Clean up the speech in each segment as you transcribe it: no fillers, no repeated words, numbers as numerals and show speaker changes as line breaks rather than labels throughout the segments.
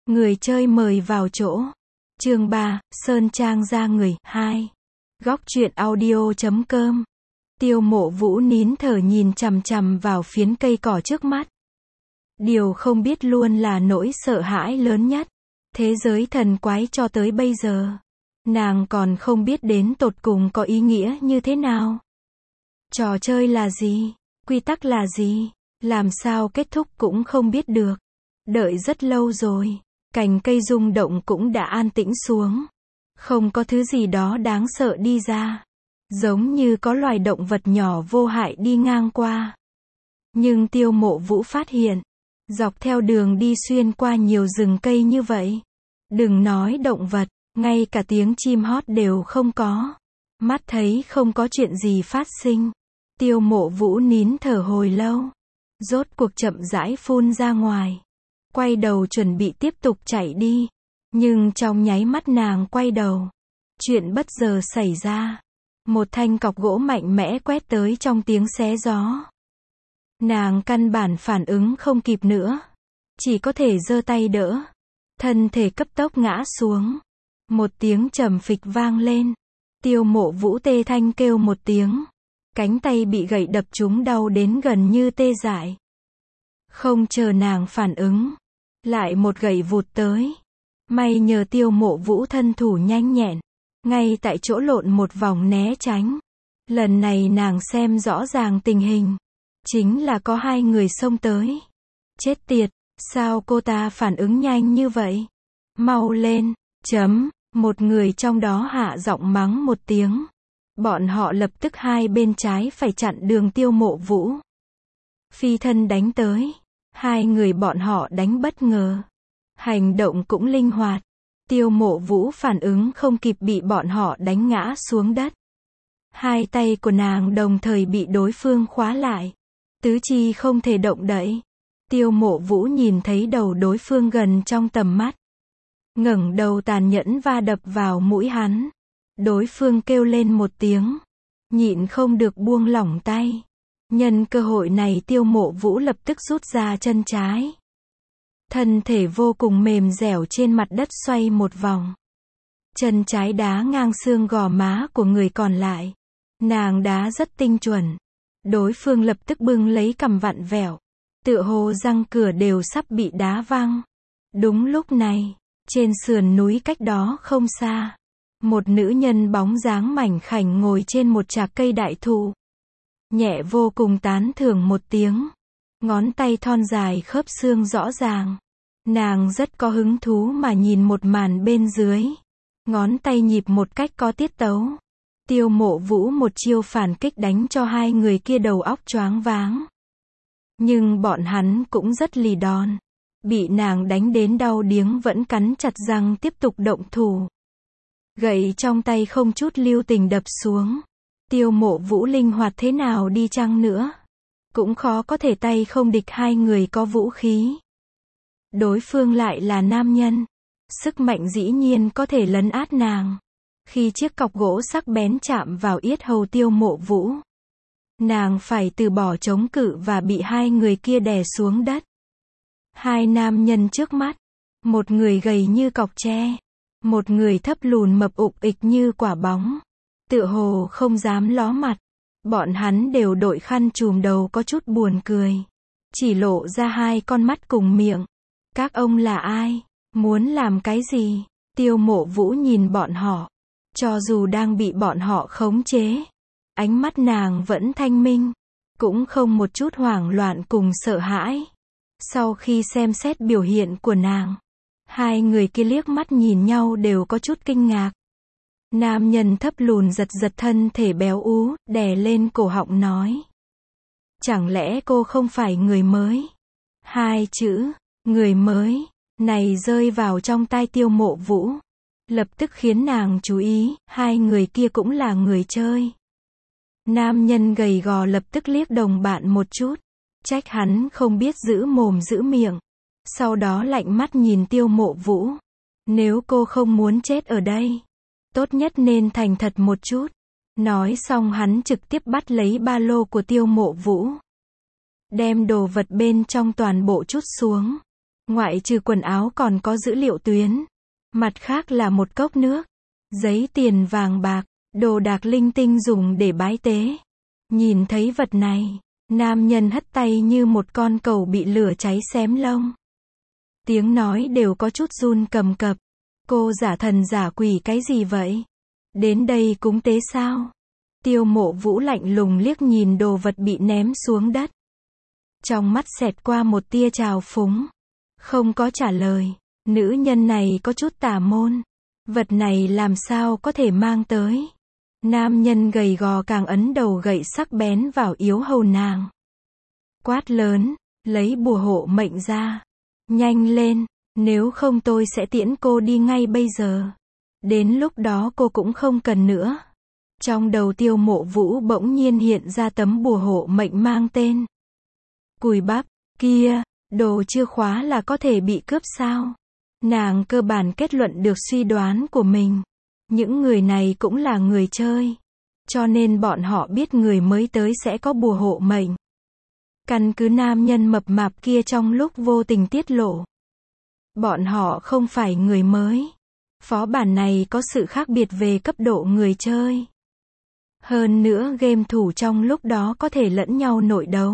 Người chơi mời vào chỗ. Chương 3, Sơn Trang ra người, 2. Góc truyện audio.com. Tiêu Mộ Vũ nín thở nhìn chằm chằm vào phiến cây cỏ trước mắt. Điều không biết luôn là nỗi sợ hãi lớn nhất. Thế giới thần quái cho tới bây giờ, nàng còn không biết đến tột cùng có ý nghĩa như thế nào. Trò chơi là gì? Quy tắc là gì? Làm sao kết thúc cũng không biết được. Đợi rất lâu rồi, cành cây rung động cũng đã an tĩnh xuống. Không có thứ gì đó đáng sợ đi ra. Giống như có loài động vật nhỏ vô hại đi ngang qua. Nhưng Tiêu Mộ Vũ phát hiện, dọc theo đường đi xuyên qua nhiều rừng cây như vậy, đừng nói động vật, ngay cả tiếng chim hót đều không có. Mắt thấy không có chuyện gì phát sinh. Tiêu Mộ Vũ nín thở hồi lâu, rốt cuộc chậm rãi phun ra ngoài. Quay đầu chuẩn bị tiếp tục chạy đi. Nhưng trong nháy mắt nàng quay đầu, chuyện bất ngờ xảy ra. Một thanh cọc gỗ mạnh mẽ quét tới trong tiếng xé gió. Nàng căn bản phản ứng không kịp nữa, chỉ có thể giơ tay đỡ. Thân thể cấp tốc ngã xuống. Một tiếng trầm phịch vang lên. Tiêu Mộ Vũ tê thanh kêu một tiếng. Cánh tay bị gậy đập trúng đau đến gần như tê dại. Không chờ nàng phản ứng, lại một gậy vụt tới. May nhờ Tiêu Mộ Vũ thân thủ nhanh nhẹn, ngay tại chỗ lộn một vòng né tránh. Lần này nàng xem rõ ràng tình hình, chính là có hai người xông tới. Chết tiệt, sao cô ta phản ứng nhanh như vậy? Mau lên, một người trong đó hạ giọng mắng một tiếng. Bọn họ lập tức hai bên trái phải chặn đường Tiêu Mộ Vũ. Phi thân đánh tới. Hai người bọn họ đánh bất ngờ. Hành động cũng linh hoạt. Tiêu Mộ Vũ phản ứng không kịp bị bọn họ đánh ngã xuống đất. Hai tay của nàng đồng thời bị đối phương khóa lại. Tứ chi không thể động đậy. Tiêu Mộ Vũ nhìn thấy đầu đối phương gần trong tầm mắt. Ngẩng đầu tàn nhẫn va đập vào mũi hắn. Đối phương kêu lên một tiếng, nhịn không được buông lỏng tay. Nhân cơ hội này Tiêu Mộ Vũ lập tức rút ra chân trái. Thân thể vô cùng mềm dẻo trên mặt đất xoay một vòng. Chân trái đá ngang xương gò má của người còn lại. Nàng đá rất tinh chuẩn. Đối phương lập tức bưng lấy cằm vặn vẹo. Tựa hồ răng cửa đều sắp bị đá văng. Đúng lúc này, trên sườn núi cách đó không xa, một nữ nhân bóng dáng mảnh khảnh ngồi trên một trạc cây đại thụ. Nhẹ vô cùng tán thưởng một tiếng. Ngón tay thon dài khớp xương rõ ràng. Nàng rất có hứng thú mà nhìn một màn bên dưới. Ngón tay nhịp một cách có tiết tấu. Tiêu Mộ Vũ một chiêu phản kích đánh cho hai người kia đầu óc choáng váng. Nhưng bọn hắn cũng rất lì đòn. Bị nàng đánh đến đau điếng vẫn cắn chặt răng tiếp tục động thủ. Gậy trong tay không chút lưu tình đập xuống. Tiêu Mộ Vũ linh hoạt thế nào đi chăng nữa, cũng khó có thể tay không địch hai người có vũ khí. Đối phương lại là nam nhân. Sức mạnh dĩ nhiên có thể lấn át nàng. Khi chiếc cọc gỗ sắc bén chạm vào yết hầu Tiêu Mộ Vũ, nàng phải từ bỏ chống cự và bị hai người kia đè xuống đất. Hai nam nhân trước mắt, một người gầy như cọc tre, một người thấp lùn mập ục ịch như quả bóng. Tựa hồ không dám ló mặt. Bọn hắn đều đội khăn trùm đầu có chút buồn cười. Chỉ lộ ra hai con mắt cùng miệng. Các ông là ai? Muốn làm cái gì? Tiêu Mộ Vũ nhìn bọn họ. Cho dù đang bị bọn họ khống chế, ánh mắt nàng vẫn thanh minh. Cũng không một chút hoảng loạn cùng sợ hãi. Sau khi xem xét biểu hiện của nàng, hai người kia liếc mắt nhìn nhau đều có chút kinh ngạc. Nam nhân thấp lùn giật giật thân thể béo ú, đè lên cổ họng nói. Chẳng lẽ cô không phải người mới? Hai chữ, người mới, này rơi vào trong tai Tiêu Mộ Vũ. Lập tức khiến nàng chú ý, hai người kia cũng là người chơi. Nam nhân gầy gò lập tức liếc đồng bạn một chút. Trách hắn không biết giữ mồm giữ miệng. Sau đó lạnh mắt nhìn Tiêu Mộ Vũ. Nếu cô không muốn chết ở đây, tốt nhất nên thành thật một chút. Nói xong hắn trực tiếp bắt lấy ba lô của Tiêu Mộ Vũ. Đem đồ vật bên trong toàn bộ trút xuống. Ngoại trừ quần áo còn có dữ liệu tuyến. Mặt khác là một cốc nước, giấy tiền vàng bạc, đồ đạc linh tinh dùng để bái tế. Nhìn thấy vật này, nam nhân hất tay như một con cẩu bị lửa cháy xém lông. Tiếng nói đều có chút run cầm cập. Cô giả thần giả quỷ cái gì vậy? Đến đây cúng tế sao? Tiêu Mộ Vũ lạnh lùng liếc nhìn đồ vật bị ném xuống đất. Trong mắt xẹt qua một tia trào phúng. Không có trả lời. Nữ nhân này có chút tà môn. Vật này làm sao có thể mang tới? Nam nhân gầy gò càng ấn đầu gậy sắc bén vào yếu hầu nàng. Quát lớn, lấy bùa hộ mệnh ra. Nhanh lên, nếu không tôi sẽ tiễn cô đi ngay bây giờ. Đến lúc đó cô cũng không cần nữa. Trong đầu Tiêu Mộ Vũ bỗng nhiên hiện ra tấm bùa hộ mệnh mang tên Cùi Bắp. Kia, đồ chưa khóa là có thể bị cướp sao? Nàng cơ bản kết luận được suy đoán của mình. Những người này cũng là người chơi. Cho nên bọn họ biết người mới tới sẽ có bùa hộ mệnh. Căn cứ nam nhân mập mạp kia trong lúc vô tình tiết lộ. Bọn họ không phải người mới. Phó bản này có sự khác biệt về cấp độ người chơi. Hơn nữa game thủ trong lúc đó có thể lẫn nhau nội đấu.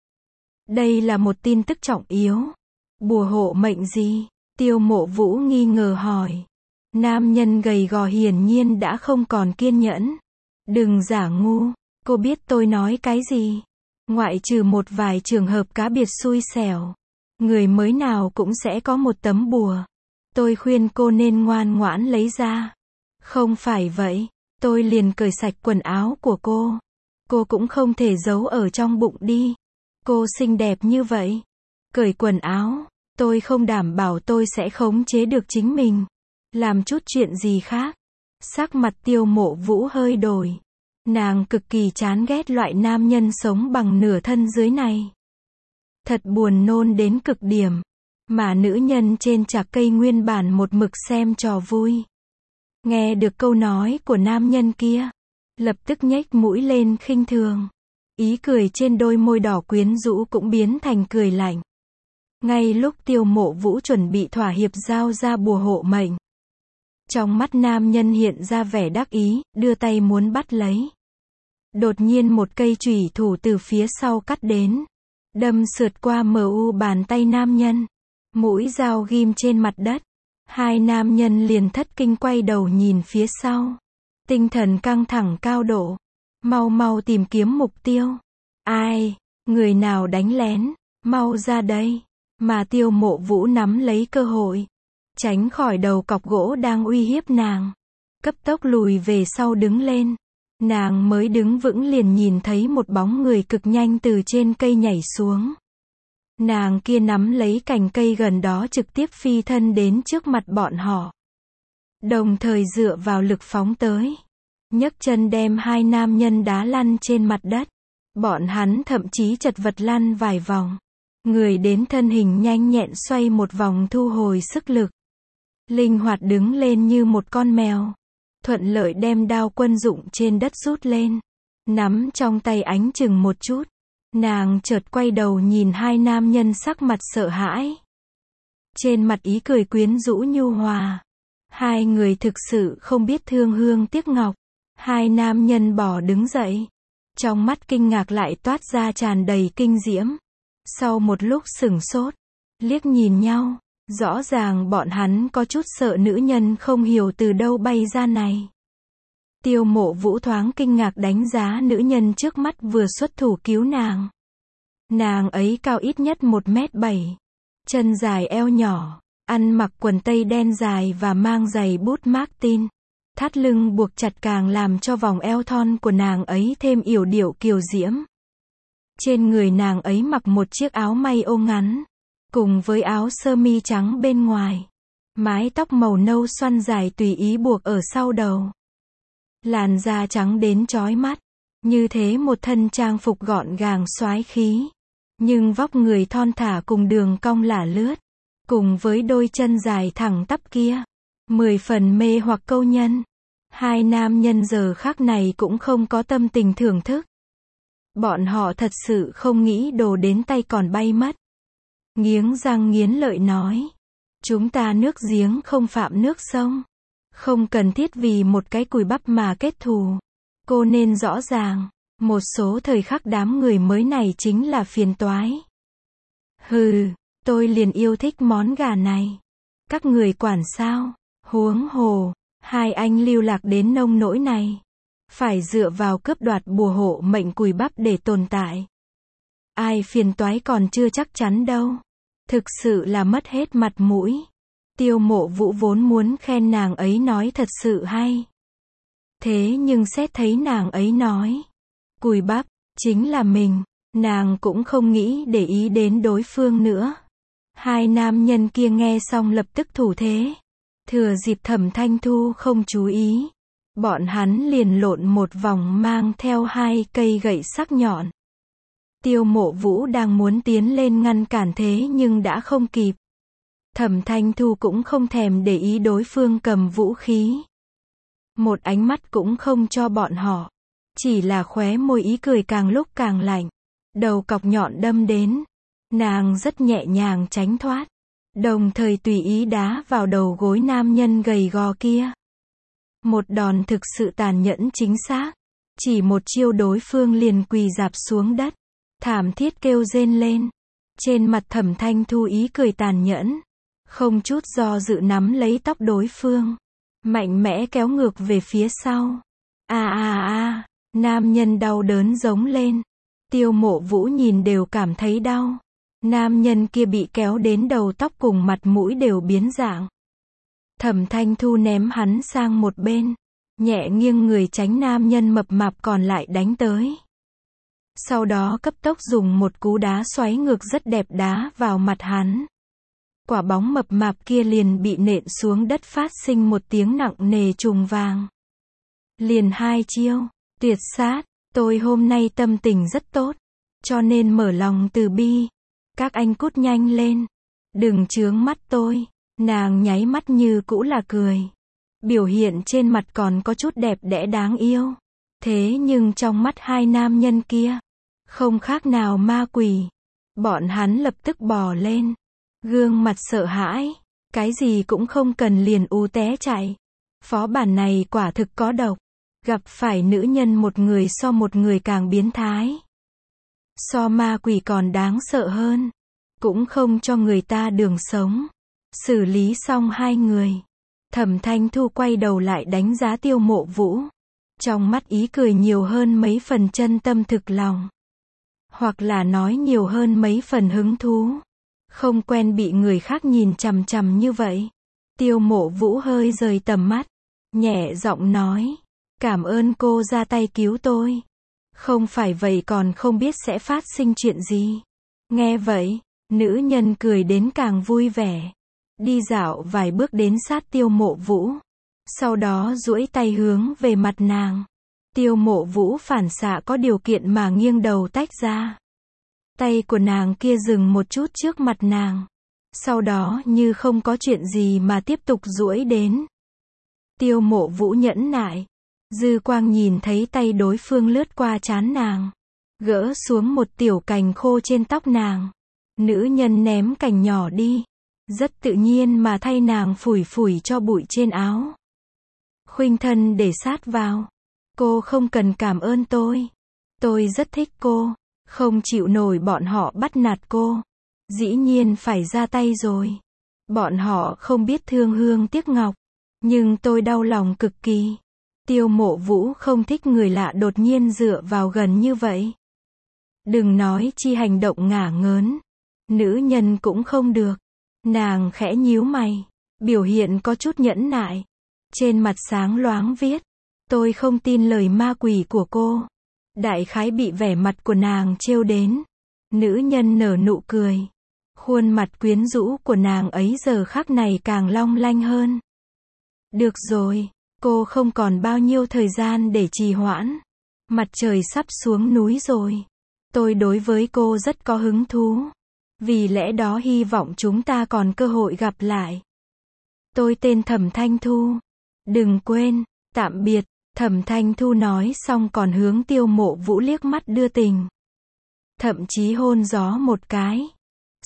Đây là một tin tức trọng yếu. Bùa hộ mệnh gì? Tiêu Mộ Vũ nghi ngờ hỏi. Nam nhân gầy gò hiển nhiên đã không còn kiên nhẫn. Đừng giả ngu, cô biết tôi nói cái gì. Ngoại trừ một vài trường hợp cá biệt xui xẻo. Người mới nào cũng sẽ có một tấm bùa. Tôi khuyên cô nên ngoan ngoãn lấy ra. Không phải vậy, tôi liền cởi sạch quần áo của cô. Cô cũng không thể giấu ở trong bụng đi. Cô xinh đẹp như vậy. Cởi quần áo, tôi không đảm bảo tôi sẽ khống chế được chính mình. Làm chút chuyện gì khác. Sắc mặt Tiêu Mộ Vũ hơi đổi. Nàng cực kỳ chán ghét loại nam nhân sống bằng nửa thân dưới này. Thật buồn nôn đến cực điểm. Mà nữ nhân trên chạc cây nguyên bản một mực xem trò vui. Nghe được câu nói của nam nhân kia. Lập tức nhếch mũi lên khinh thường. Ý cười trên đôi môi đỏ quyến rũ cũng biến thành cười lạnh. Ngay lúc Tiêu Mộ Vũ chuẩn bị thỏa hiệp giao ra bùa hộ mệnh. Trong mắt nam nhân hiện ra vẻ đắc ý, đưa tay muốn bắt lấy. Đột nhiên một cây chủy thủ từ phía sau cắt đến. Đâm sượt qua mu bàn tay nam nhân. Mũi dao ghim trên mặt đất. Hai nam nhân liền thất kinh quay đầu nhìn phía sau. Tinh thần căng thẳng cao độ. Mau mau tìm kiếm mục tiêu. Ai? Người nào đánh lén? Mau ra đây. Mà Tiêu Mộ Vũ nắm lấy cơ hội. Tránh khỏi đầu cọc gỗ đang uy hiếp nàng. Cấp tốc lùi về sau đứng lên. Nàng mới đứng vững liền nhìn thấy một bóng người cực nhanh từ trên cây nhảy xuống. Nàng kia nắm lấy cành cây gần đó trực tiếp phi thân đến trước mặt bọn họ. Đồng thời dựa vào lực phóng tới. Nhấc chân đem hai nam nhân đá lăn trên mặt đất. Bọn hắn thậm chí chật vật lăn vài vòng. Người đến thân hình nhanh nhẹn xoay một vòng thu hồi sức lực. Linh hoạt đứng lên như một con mèo. Thuận lợi đem đao quân dụng trên đất rút lên. Nắm trong tay ánh chừng một chút. Nàng chợt quay đầu nhìn hai nam nhân sắc mặt sợ hãi. Trên mặt ý cười quyến rũ nhu hòa. Hai người thực sự không biết thương hương tiếc ngọc. Hai nam nhân bỏ đứng dậy. Trong mắt kinh ngạc lại toát ra tràn đầy kinh diễm. Sau một lúc sửng sốt, liếc nhìn nhau, rõ ràng bọn hắn có chút sợ nữ nhân không hiểu từ đâu bay ra này. Tiêu Mộ Vũ thoáng kinh ngạc đánh giá nữ nhân trước mắt vừa xuất thủ cứu nàng. Nàng ấy cao ít nhất 1m7, chân dài eo nhỏ, ăn mặc quần tây đen dài và mang giày bút Martin. Thắt lưng buộc chặt càng làm cho vòng eo thon của nàng ấy thêm yểu điệu kiều diễm. Trên người nàng ấy mặc một chiếc áo may ô ngắn, cùng với áo sơ mi trắng bên ngoài. Mái tóc màu nâu xoăn dài tùy ý buộc ở sau đầu. Làn da trắng đến chói mắt. Như thế một thân trang phục gọn gàng soái khí. Nhưng vóc người thon thả cùng đường cong lả lướt. Cùng với đôi chân dài thẳng tắp kia. 10 phần mê hoặc câu nhân. Hai nam nhân giờ khắc này cũng không có tâm tình thưởng thức. Bọn họ thật sự không nghĩ đồ đến tay còn bay mất. nghiến răng nghiến lợi nói. Chúng ta nước giếng không phạm nước sông. Không cần thiết vì một cái cùi bắp mà kết thù. Cô nên rõ ràng, một số thời khắc đám người mới này chính là phiền toái. Hừ, tôi liền yêu thích món gà này. Các người quản sao? Huống hồ, hai anh lưu lạc đến nông nỗi này. Phải dựa vào cướp đoạt bùa hộ mệnh cùi bắp để tồn tại. Ai phiền toái còn chưa chắc chắn đâu. Thực sự là mất hết mặt mũi. Tiêu Mộ Vũ vốn muốn khen nàng ấy nói thật sự hay. Thế nhưng xét thấy nàng ấy nói cùi bắp chính là mình, nàng cũng không nghĩ để ý đến đối phương nữa. Hai nam nhân kia nghe xong lập tức thủ thế. Thừa dịp Thẩm Thanh Thu không chú ý, bọn hắn liền lộn một vòng mang theo hai cây gậy sắc nhọn. Tiêu Mộ Vũ đang muốn tiến lên ngăn cản thế nhưng đã không kịp. Thẩm Thanh Thu cũng không thèm để ý đối phương cầm vũ khí. Một ánh mắt cũng không cho bọn họ. Chỉ là khóe môi ý cười càng lúc càng lạnh. Đầu cọc nhọn đâm đến. Nàng rất nhẹ nhàng tránh thoát. Đồng thời tùy ý đá vào đầu gối nam nhân gầy gò kia. Một đòn thực sự tàn nhẫn chính xác. Chỉ một chiêu đối phương liền quỳ rạp xuống đất. Thảm thiết kêu rên lên. Trên mặt Thẩm Thanh Thu ý cười tàn nhẫn. Không chút do dự nắm lấy tóc đối phương. Mạnh mẽ kéo ngược về phía sau. Nam nhân đau đớn giống lên. Tiêu Mộ Vũ nhìn đều cảm thấy đau. Nam nhân kia bị kéo đến đầu tóc cùng mặt mũi đều biến dạng. Thẩm Thanh Thu ném hắn sang một bên. Nhẹ nghiêng người tránh nam nhân mập mạp còn lại đánh tới. Sau đó cấp tốc dùng một cú đá xoáy ngược rất đẹp đá vào mặt hắn. Quả bóng mập mạp kia liền bị nện xuống đất phát sinh một tiếng nặng nề trùng vàng. Liền hai chiêu, tuyệt sát, tôi hôm nay tâm tình rất tốt, cho nên mở lòng từ bi. Các anh cút nhanh lên, đừng chướng mắt tôi. Nàng nháy mắt như cũ là cười. Biểu hiện trên mặt còn có chút đẹp đẽ đáng yêu. Thế nhưng trong mắt hai nam nhân kia, không khác nào ma quỷ. Bọn hắn lập tức bò lên. Gương mặt sợ hãi, cái gì cũng không cần liền té chạy. Phó bản này quả thực có độc, gặp phải nữ nhân một người so một người càng biến thái. So ma quỷ còn đáng sợ hơn, cũng không cho người ta đường sống. Xử lý xong hai người, Thẩm Thanh Thu quay đầu lại đánh giá Tiêu Mộ Vũ. Trong mắt ý cười nhiều hơn mấy phần chân tâm thực lòng. Hoặc là nói nhiều hơn mấy phần hứng thú. Không quen bị người khác nhìn chằm chằm như vậy. Tiêu Mộ Vũ hơi rời tầm mắt. Nhẹ giọng nói. Cảm ơn cô ra tay cứu tôi. Không phải vậy còn không biết sẽ phát sinh chuyện gì. Nghe vậy, nữ nhân cười đến càng vui vẻ. Đi dạo vài bước đến sát Tiêu Mộ Vũ. Sau đó duỗi tay hướng về mặt nàng. Tiêu Mộ Vũ phản xạ có điều kiện mà nghiêng đầu tách ra. Tay của nàng kia dừng một chút trước mặt nàng. Sau đó như không có chuyện gì mà tiếp tục duỗi đến. Tiêu Mộ Vũ nhẫn nại. Dư quang nhìn thấy tay đối phương lướt qua trán nàng. Gỡ xuống một tiểu cành khô trên tóc nàng. Nữ nhân ném cành nhỏ đi. Rất tự nhiên mà thay nàng phủi phủi cho bụi trên áo. Khuynh thân để sát vào. Cô không cần cảm ơn tôi. Tôi rất thích cô. Không chịu nổi bọn họ bắt nạt cô. Dĩ nhiên phải ra tay rồi. Bọn họ không biết thương hương tiếc ngọc. Nhưng tôi đau lòng cực kỳ. Tiêu Mộ Vũ không thích người lạ đột nhiên dựa vào gần như vậy. Đừng nói chi hành động ngả ngớn. Nữ nhân cũng không được. Nàng khẽ nhíu mày. Biểu hiện có chút nhẫn nại. Trên mặt sáng loáng viết. Tôi không tin lời ma quỷ của cô. Đại khái bị vẻ mặt của nàng trêu đến. Nữ nhân nở nụ cười. Khuôn mặt quyến rũ của nàng ấy giờ khắc này càng long lanh hơn. Được rồi, cô không còn bao nhiêu thời gian để trì hoãn. Mặt trời sắp xuống núi rồi. Tôi đối với cô rất có hứng thú. Vì lẽ đó hy vọng chúng ta còn cơ hội gặp lại. Tôi tên Thẩm Thanh Thu. Đừng quên, tạm biệt. Thẩm Thanh Thu nói xong còn hướng Tiêu Mộ Vũ liếc mắt đưa tình. Thậm chí hôn gió một cái.